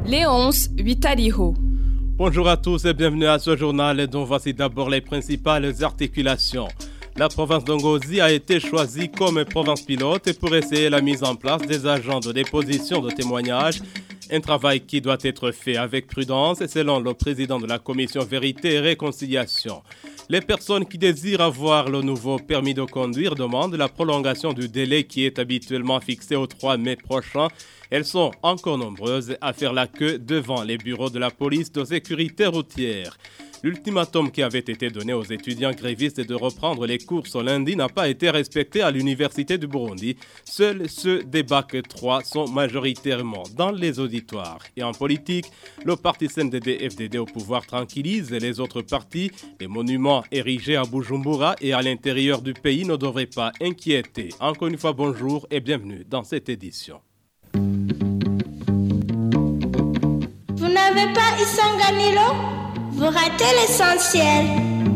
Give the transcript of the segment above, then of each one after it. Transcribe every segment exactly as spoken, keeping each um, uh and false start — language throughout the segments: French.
Léonce Vitaliho. Bonjour à tous et bienvenue à ce journal dont voici d'abord les principales articulations. La province d'Ongozi a été choisie comme province pilote pour essayer la mise en place des agents de déposition de témoignages. Un travail qui doit être fait avec prudence selon le président de la commission Vérité et Réconciliation. Les personnes qui désirent avoir le nouveau permis de conduire demandent la prolongation du délai qui est habituellement fixé au trois mai prochain. Elles sont encore nombreuses à faire la queue devant les bureaux de la police de sécurité routière. L'ultimatum qui avait été donné aux étudiants grévistes de reprendre les cours ce lundi n'a pas été respecté à l'Université du Burundi. Seuls ceux des bacs trois sont majoritairement dans les auditoires. Et en politique, le parti C N D D F D D au pouvoir tranquillise les autres partis. Les monuments érigés à Bujumbura et à l'intérieur du pays ne devraient pas inquiéter. Encore une fois, bonjour et bienvenue dans cette édition. Vous n'avez pas Isanganilo ? Vous ratez l'essentiel.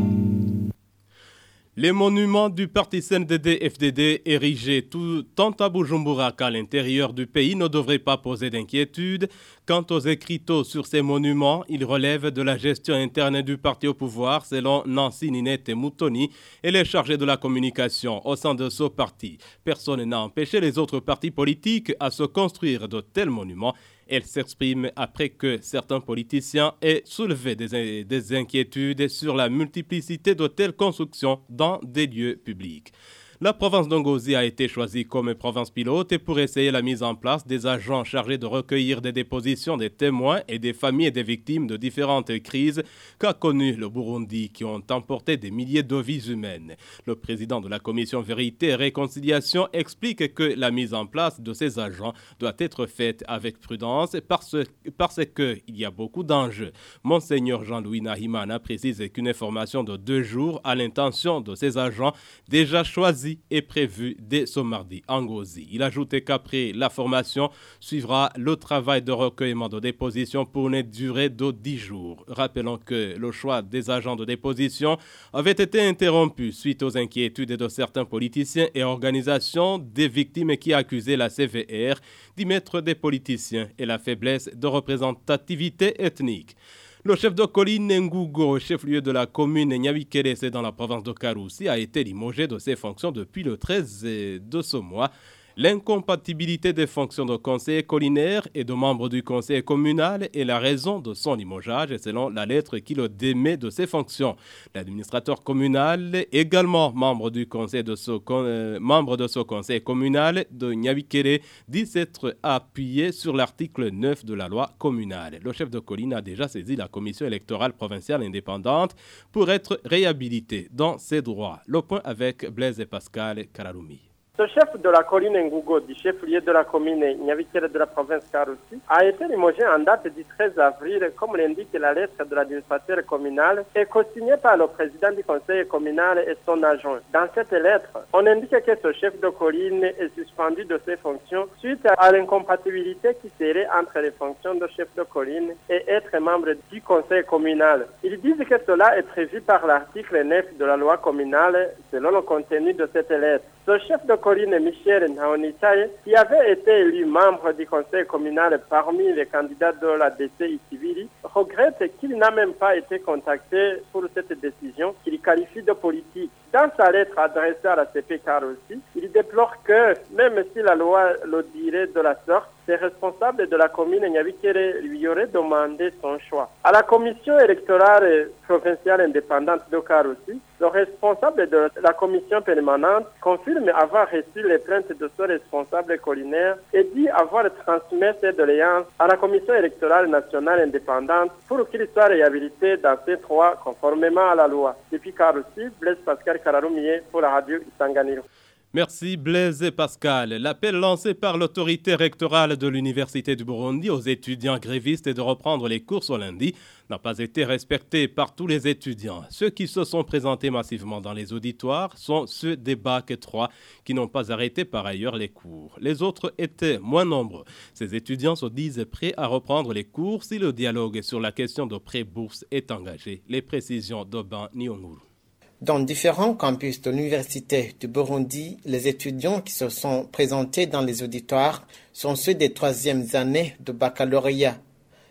Les monuments du parti C N D D F D D érigés tout, tant à Bujumbura qu'à l'intérieur du pays ne devraient pas poser d'inquiétude. Quant aux écriteaux sur ces monuments, ils relèvent de la gestion interne du parti au pouvoir selon Nancy Ninette Moutoni et les chargés de la communication au sein de ce parti. Personne n'a empêché les autres partis politiques à se construire de tels monuments. Elle s'exprime après que certains politiciens aient soulevé des, des inquiétudes sur la multiplicité de telles constructions dans des lieux publics. La province d'Ongozi a été choisie comme province pilote pour essayer la mise en place des agents chargés de recueillir des dépositions des témoins et des familles des victimes de différentes crises qu'a connues le Burundi qui ont emporté des milliers de vies humaines. Le président de la commission Vérité et Réconciliation explique que la mise en place de ces agents doit être faite avec prudence parce, parce qu'il y a beaucoup d'enjeux. Monseigneur Jean-Louis Nahimana précise qu'une formation de deux jours à l'intention de ces agents déjà choisis est prévu dès ce mardi en Ngozi. Il ajoute qu'après la formation suivra le travail de recueillement de déposition pour une durée de dix jours. Rappelons que le choix des agents de déposition avait été interrompu suite aux inquiétudes de certains politiciens et organisations des victimes qui accusaient la C V R d'y mettre des politiciens et la faiblesse de représentativité ethnique. Le chef de colline Ngugo, chef-lieu de la commune Nyavikelese dans la province de Karoussi, a été limogé de ses fonctions depuis le treize de ce mois. L'incompatibilité des fonctions de conseiller collinaire et de membre du conseil communal est la raison de son limogeage selon la lettre qui le démet de ses fonctions. L'administrateur communal, également membre du conseil de ce, euh, membre de ce conseil communal de Nyavikere, dit s'être appuyé sur l'article neuf de la loi communale. Le chef de colline a déjà saisi la commission électorale provinciale indépendante pour être réhabilité dans ses droits. Le point avec Blaise et Pascal Kararumi. Ce chef de la colline Ngugo, du chef-lieu de la commune Nyavikere de la province Karoussi, a été limogé en date du treize avril, comme l'indique la lettre de l'administrateur communal, et co-signée par le président du conseil communal et son agent. Dans cette lettre, on indique que ce chef de colline est suspendu de ses fonctions suite à l'incompatibilité qui serait entre les fonctions de chef de colline et être membre du conseil communal. Ils disent que cela est prévu par l'article neuf de la loi communale selon le contenu de cette lettre. Ce chef de colline Michel Naonitaye, qui avait été élu membre du conseil communal parmi les candidats de la D C I Civili, regrette qu'il n'a même pas été contacté pour cette décision qu'il qualifie de politique. Dans sa lettre adressée à la C P Karoussi, il déplore que, même si la loi le dirait de la sorte, les responsables de la commune Nyavikere lui auraient demandé son choix. À la commission électorale provinciale indépendante de Karoussi, le responsable de la commission permanente confirme avoir reçu les plaintes de ce responsable collinaire et dit avoir transmis ses doléances à la commission électorale nationale indépendante pour qu'il soit réhabilité dans ses droits conformément à la loi. Depuis Karoussi, Blaise Pascal Kararoumier pour la radio Isanganiro. Merci Blaise et Pascal. L'appel lancé par l'autorité rectorale de l'Université du Burundi aux étudiants grévistes de reprendre les cours ce lundi n'a pas été respecté par tous les étudiants. Ceux qui se sont présentés massivement dans les auditoires sont ceux des bacs trois qui n'ont pas arrêté par ailleurs les cours. Les autres étaient moins nombreux. Ces étudiants se disent prêts à reprendre les cours si le dialogue sur la question de pré-bourse est engagé. Les précisions d'Oban Nyonguru. Dans différents campus de l'Université du Burundi, les étudiants qui se sont présentés dans les auditoires sont ceux des troisièmes années de baccalauréat.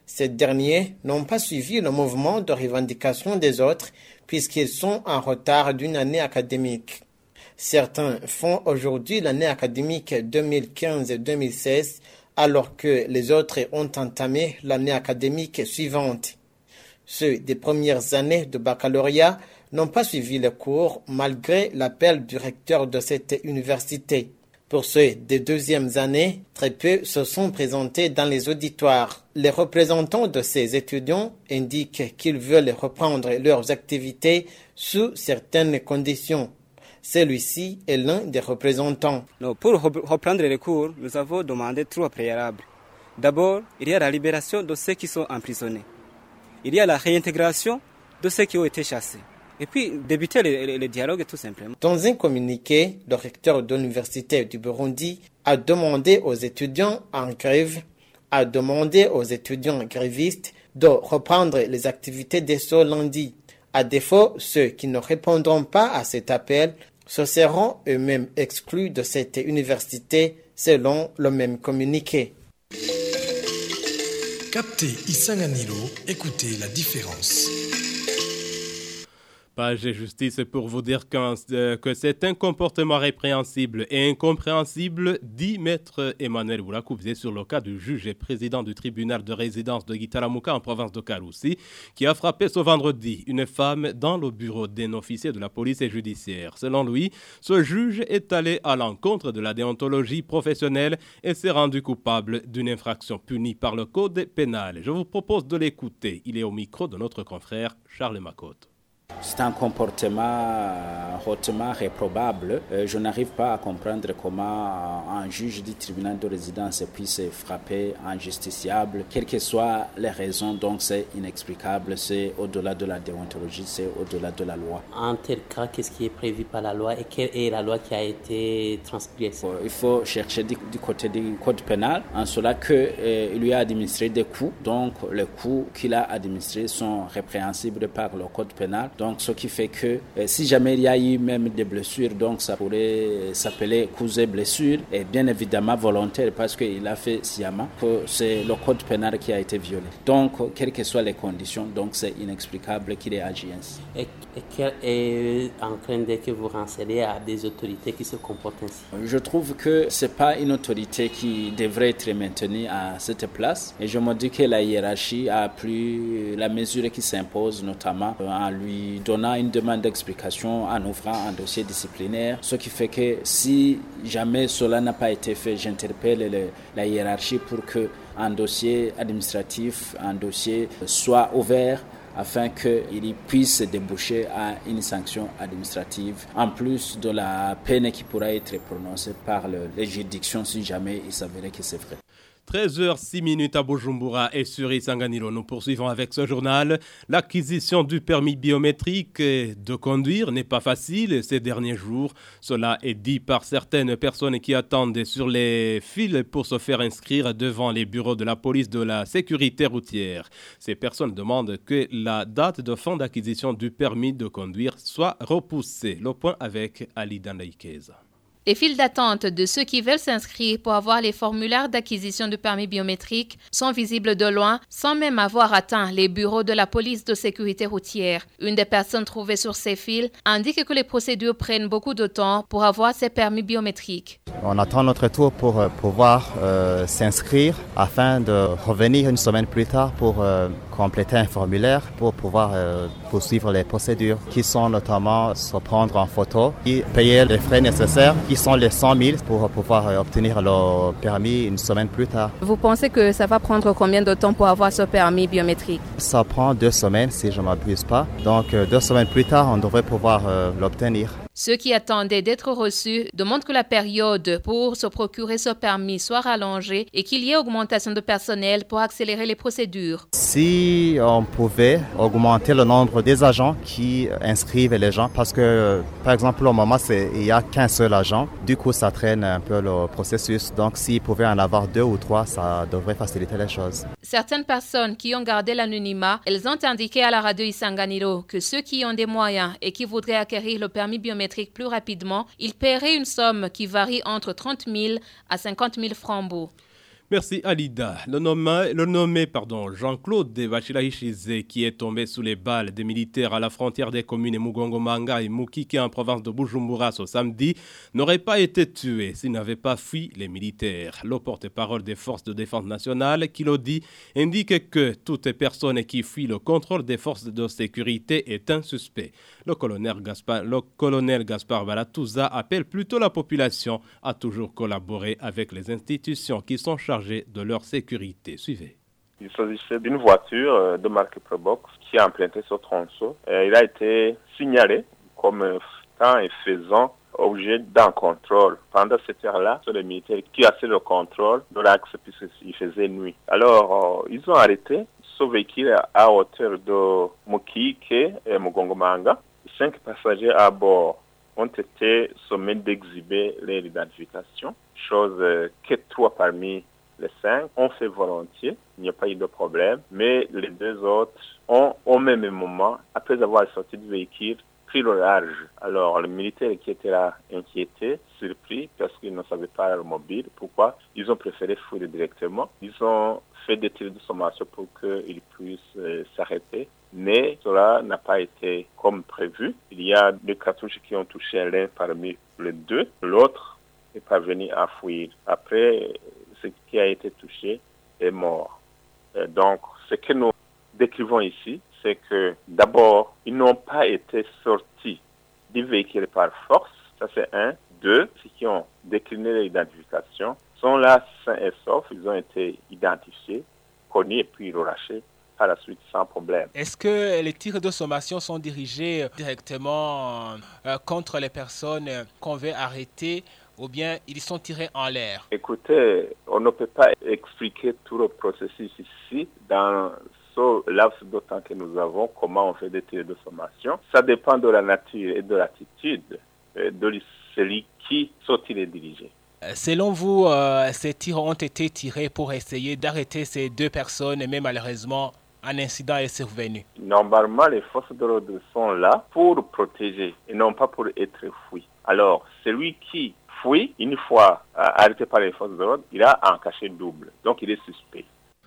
Ces derniers n'ont pas suivi le mouvement de revendication des autres puisqu'ils sont en retard d'une année académique. Certains font aujourd'hui l'année académique deux mille quinze deux mille seize alors que les autres ont entamé l'année académique suivante. Ceux des premières années de baccalauréat n'ont pas suivi les cours malgré l'appel du recteur de cette université. Pour ceux des deuxièmes années, très peu se sont présentés dans les auditoires. Les représentants de ces étudiants indiquent qu'ils veulent reprendre leurs activités sous certaines conditions. Celui-ci est l'un des représentants. Non, pour reprendre les cours, nous avons demandé trois préalables. D'abord, il y a la libération de ceux qui sont emprisonnés. Il y a la réintégration de ceux qui ont été chassés. Et puis, débuter le, le, le dialogue tout simplement. Dans un communiqué, le recteur de l'Université du Burundi a demandé aux étudiants en grève, a demandé aux étudiants grévistes de reprendre les activités dès ce lundi. À défaut, ceux qui ne répondront pas à cet appel se seront eux-mêmes exclus de cette université selon le même communiqué. Captez Isanganilo, écoutez la différence. Page justice pour vous dire euh, que c'est un comportement répréhensible et incompréhensible, dit maître Emmanuel Boulakoubzé sur le cas du juge et président du tribunal de résidence de Gitaramuka en province de Karoussi, qui a frappé ce vendredi une femme dans le bureau d'un officier de la police et judiciaire. Selon lui, ce juge est allé à l'encontre de la déontologie professionnelle et s'est rendu coupable d'une infraction punie par le code pénal. Je vous propose de l'écouter. Il est au micro de notre confrère Charles Macotte. C'est un comportement hautement réprobable. Je n'arrive pas à comprendre comment un juge du tribunal de résidence puisse frapper un justiciable. Quelles que soient les raisons, donc c'est inexplicable, c'est au-delà de la déontologie, c'est au-delà de la loi. En tel cas, qu'est-ce qui est prévu par la loi et quelle est la loi qui a été transgressée? Il faut chercher du, du côté du code pénal, en cela qu'il euh, lui a administré des coups. Donc les coups qu'il a administrés sont répréhensibles par le code pénal. Donc, ce qui fait que euh, si jamais il y a eu même des blessures, donc ça pourrait s'appeler coups et blessures, et bien évidemment volontaire parce qu'il a fait sciemment que c'est le code pénal qui a été violé. Donc, quelles que soient les conditions, donc c'est inexplicable qu'il ait agi ainsi. Et, et quel est en train de que vous renseignez à des autorités qui se comportent ainsi? Je trouve que c'est pas une autorité qui devrait être maintenue à cette place, et je me dis que la hiérarchie a pris la mesure qui s'impose, notamment en lui donnant une demande d'explication en ouvrant un dossier disciplinaire, ce qui fait que si jamais cela n'a pas été fait, j'interpelle le, la hiérarchie pour qu'un dossier administratif, un dossier soit ouvert afin qu'il puisse déboucher à une sanction administrative, en plus de la peine qui pourra être prononcée par le, les juridictions si jamais il s'avérait que c'est vrai. treize heures six à Bujumbura et sur Isanganilo. Nous poursuivons avec ce journal. L'acquisition du permis biométrique de conduire n'est pas facile ces derniers jours. Cela est dit par certaines personnes qui attendent sur les fils pour se faire inscrire devant les bureaux de la police de la sécurité routière. Ces personnes demandent que la date de fin d'acquisition du permis de conduire soit repoussée. Le point avec Ali Dandaïkeza. Les files d'attente de ceux qui veulent s'inscrire pour avoir les formulaires d'acquisition de permis biométrique sont visibles de loin sans même avoir atteint les bureaux de la police de sécurité routière. Une des personnes trouvées sur ces files indique que les procédures prennent beaucoup de temps pour avoir ces permis biométriques. On attend notre tour pour euh, pouvoir euh, s'inscrire afin de revenir une semaine plus tard pour euh, compléter un formulaire pour pouvoir euh, poursuivre les procédures qui sont notamment se prendre en photo et payer les frais nécessaires qui sont les cent mille pour pouvoir euh, obtenir le permis une semaine plus tard. Vous pensez que ça va prendre combien de temps pour avoir ce permis biométrique? Ça prend deux semaines si je ne m'abuse pas. Donc euh, deux semaines plus tard, on devrait pouvoir euh, l'obtenir. Ceux qui attendaient d'être reçus demandent que la période pour se procurer ce permis soit rallongée et qu'il y ait augmentation de personnel pour accélérer les procédures. Si on pouvait augmenter le nombre des agents qui inscrivent les gens, parce que par exemple au moment c'est, il n'y a qu'un seul agent, du coup ça traîne un peu le processus. Donc s'il pouvait en avoir deux ou trois, ça devrait faciliter les choses. Certaines personnes qui ont gardé l'anonymat, elles ont indiqué à la radio Isanganilo que ceux qui ont des moyens et qui voudraient acquérir le permis biométrique plus rapidement, ils paieraient une somme qui varie entre trente mille à cinquante mille francs. Merci Alida. Le nommé, le nommé pardon, Jean-Claude Bachilaïchizé, qui est tombé sous les balles des militaires à la frontière des communes Mugongo-Manga et Mukike en province de Bujumbura ce samedi, n'aurait pas été tué s'il n'avait pas fui les militaires. Le porte-parole des forces de défense nationale, Kilodi, indique que toute personne qui fuit le contrôle des forces de sécurité est un suspect. Le colonel Gaspard, le colonel Gaspard Balatouza appelle plutôt la population à toujours collaborer avec les institutions qui sont chargées de leur sécurité. Suivez. Il s'agissait d'une voiture de marque Probox qui a emprunté ce tronçon. Il a été signalé comme temps et faisant objet d'un contrôle. Pendant cette heure-là, c'est les militaires qui assurent le contrôle de l'axe puisqu'il faisait nuit. Alors, euh, ils ont arrêté ce véhicule à hauteur de Mukike et Mugongo-Manga. Cinq passagers à bord ont été sommés d'exhiber leur identification, chose que trois parmi les cinq ont fait volontiers, il n'y a pas eu de problème, mais les deux autres ont au même moment, après avoir sorti du véhicule, pris le large. Alors, les militaires qui étaient là inquiétés, surpris, parce qu'ils ne savaient pas leur mobile. Pourquoi? Ils ont préféré fuir directement. Ils ont fait des tirs de sommation pour qu'ils puissent euh, s'arrêter. Mais cela n'a pas été comme prévu. Il y a deux cartouches qui ont touché l'un parmi les deux. L'autre est parvenu à fuir. Après, ce qui a été touché est mort. Euh, donc, ce que nous décrivons ici, c'est que d'abord, ils n'ont pas été sortis du véhicule par force. Ça, c'est un. Deux, ceux qui ont décliné l'identification sont là sains et saufs. Ils ont été identifiés, connus et puis relâchés à la suite sans problème. Est-ce que les tirs de sommation sont dirigés directement euh, contre les personnes qu'on veut arrêter ou bien ils sont tirés en l'air? Écoutez, on ne peut pas expliquer tout le processus ici dans ce laps de temps que nous avons, comment on fait des tirs de sommation. Ça dépend de la nature et de l'attitude de celui qui sont-ils dirigés. Selon vous, euh, ces tirs ont été tirés pour essayer d'arrêter ces deux personnes, mais malheureusement, un incident est survenu. Normalement, les forces de l'ordre sont là pour protéger et non pas pour être fouillés. Alors, celui qui fouille, une fois arrêté par les forces de l'ordre, il a un cachet double, donc il est suspect.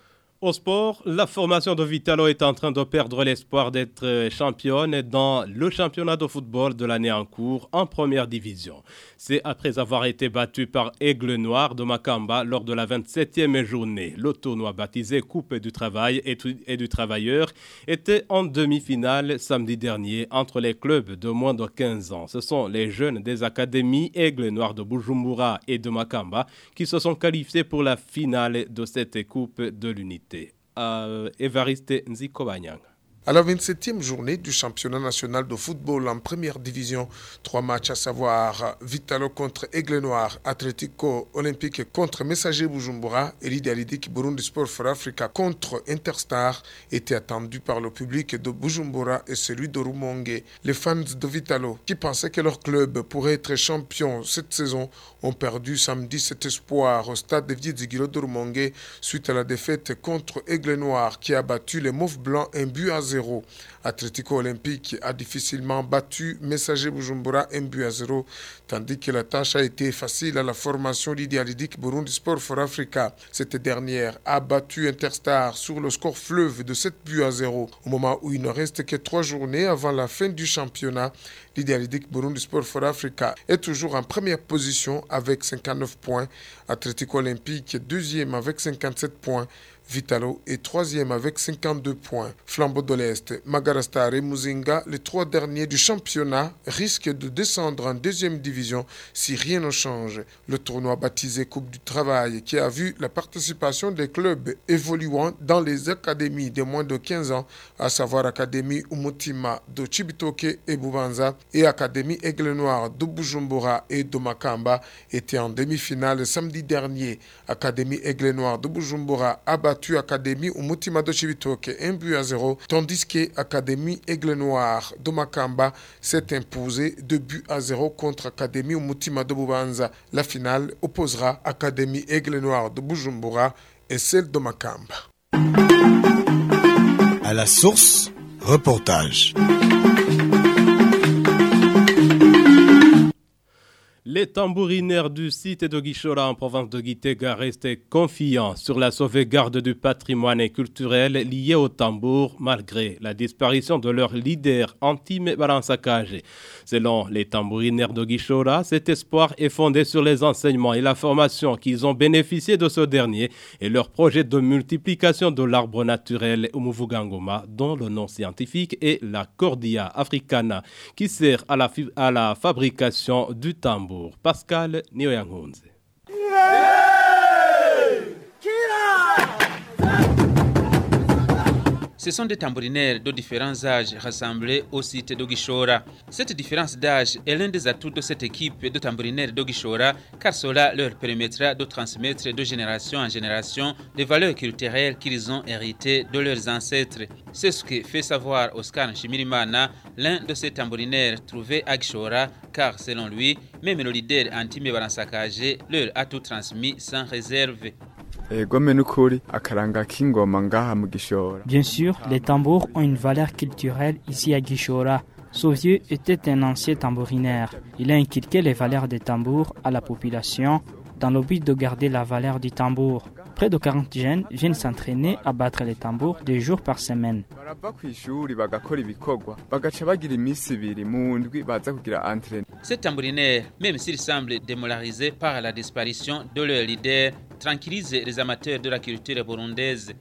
Au sport, la formation de Vitalo est en train de perdre l'espoir d'être championne dans le championnat de football de l'année en cours en première division. C'est après avoir été battu par Aigle Noir de Makamba lors de la vingt-septième journée. Le tournoi baptisé Coupe du Travail et du Travailleur était en demi-finale samedi dernier entre les clubs de moins de quinze ans. Ce sont les jeunes des académies Aigle Noir de Bujumbura et de Makamba qui se sont qualifiés pour la finale de cette Coupe de l'Unité. Euh, Évariste Nzikobanyang. À la vingt-septième journée du championnat national de football en première division, trois matchs à savoir Vitalo contre Aigle Noir, Atlético Olympique contre Messager Bujumbura et l'Idealidique Burundi Sport for Africa contre Interstar étaient attendus par le public de Bujumbura et celui de Rumonge. Les fans de Vitalo, qui pensaient que leur club pourrait être champion cette saison, ont perdu samedi cet espoir au stade de Viedzigiro de Rumonge suite à la défaite contre Aigle Noir qui a battu les Mauves Blancs un but à zéro. Atlético Olympique a difficilement battu Messager Bujumbura un but à zéro, tandis que la tâche a été facile à la formation d'Idealidique Burundi Sport for Africa. Cette dernière a battu Interstar sur le score fleuve de sept buts à zéro. Au moment où il ne reste que trois journées avant la fin du championnat, l'Idealidique Burundi Sport for Africa est toujours en première position avec cinquante-neuf points. Atlético Olympique deuxième avec cinquante-sept points. Vitalo est troisième avec cinquante-deux points. Flambeau de l'Est, Magarastar et Muzinga, les trois derniers du championnat, risquent de descendre en deuxième division si rien ne change. Le tournoi baptisé Coupe du Travail, qui a vu la participation des clubs évoluant dans les académies de moins de quinze ans, à savoir Académie Umutima de Chibitoke et Bubanza et Académie Aigle Noir de Bujumbura et de Makamba, était en demi-finale samedi dernier. Académie Aigle Noir de Bujumbura a battu Académie Umutima de Chibitoke un but à zéro, tandis que Académie Aigle Noir de Makamba s'est imposée deux buts à zéro contre Académie Umutima de Bubanza. La finale opposera Académie Aigle Noir de Bujumbura et celle de Makamba. À la source, reportage. Les Les tambourinaires du site de Guichora en province de Gitega restaient confiants sur la sauvegarde du patrimoine culturel lié au tambour malgré la disparition de leur leader Antime Baransakaje. Selon les tambourinaires de Guichora, cet espoir est fondé sur les enseignements et la formation qu'ils ont bénéficié de ce dernier et leur projet de multiplication de l'arbre naturel Umuvugangoma dont le nom scientifique est la Cordia africana qui sert à la, à la fabrication du tambour. Pascal Nioyangunze. Ce sont des tambourinaires de différents âges rassemblés au site de Guichora. Cette différence d'âge est l'un des atouts de cette équipe de tambourinaires de Guichora, car cela leur permettra de transmettre de génération en génération les valeurs culturelles qu'ils ont héritées de leurs ancêtres. C'est ce que fait savoir Oscar Nshimirimana, l'un de ces tambourinaires trouvés à Guichora, car selon lui, même le leader Antime Baransakaje leur a tout transmis sans réserve. Bien sûr, les tambours ont une valeur culturelle ici à Guichora. Ce vieux était un ancien tambourinaire. Il a inculqué les valeurs des tambours à la population dans le but de garder la valeur du tambour. Près de quarante jeunes viennent s'entraîner à battre les tambours deux jours par semaine. Ces tambourinaires, même s'ils semblent démoralisés par la disparition de leur leader, tranquillisent les amateurs de la culture burundaise.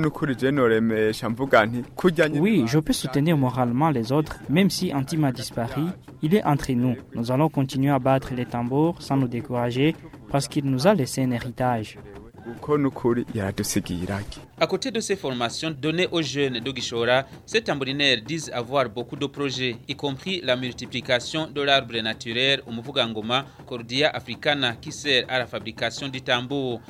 Oui, je peux soutenir moralement les autres, même si Antime a disparu, il est entre nous. Nous allons continuer à battre les tambours sans nous décourager parce qu'il nous a laissé un héritage. À côté de ces formations données aux jeunes de Guichora, ces tambourinaires disent avoir beaucoup de projets, y compris la multiplication de l'arbre naturel Umuvugangoma Cordia africana qui sert à la fabrication du tambour.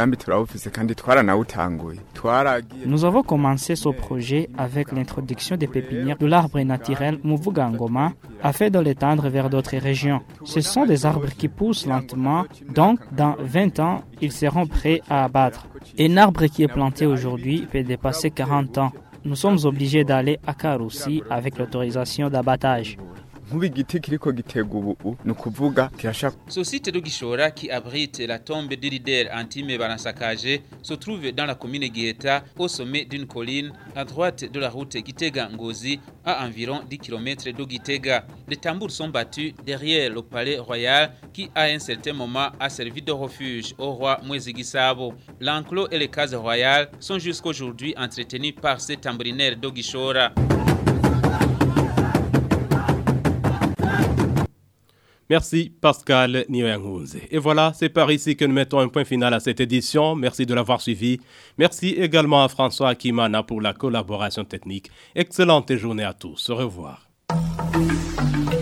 Nous avons commencé ce projet avec l'introduction des pépinières de l'arbre naturel Umuvugangoma afin de l'étendre vers d'autres régions. Ce sont des arbres qui poussent lentement, donc dans vingt ans, ils seront prêts à abattre. Un arbre qui est planté aujourd'hui peut dépasser quarante ans. Nous sommes obligés d'aller à Karusi avec l'autorisation d'abattage. Ce site de Guichora qui abrite la tombe du leader Antime Baransakaje se trouve dans la commune Guieta au sommet d'une colline à droite de la route Gitega-Ngozi à environ dix kilomètres de Gitega. Les tambours sont battus derrière le palais royal qui à un certain moment a servi de refuge au roi Mwezi Gisabo. L'enclos et les cases royales sont jusqu'aujourd'hui entretenus par ces tambourinaires de Guichora. Merci Pascal Nioyangunze. Et voilà, c'est par ici que nous mettons un point final à cette édition. Merci de l'avoir suivi. Merci également à François Akimana pour la collaboration technique. Excellente journée à tous. Au revoir.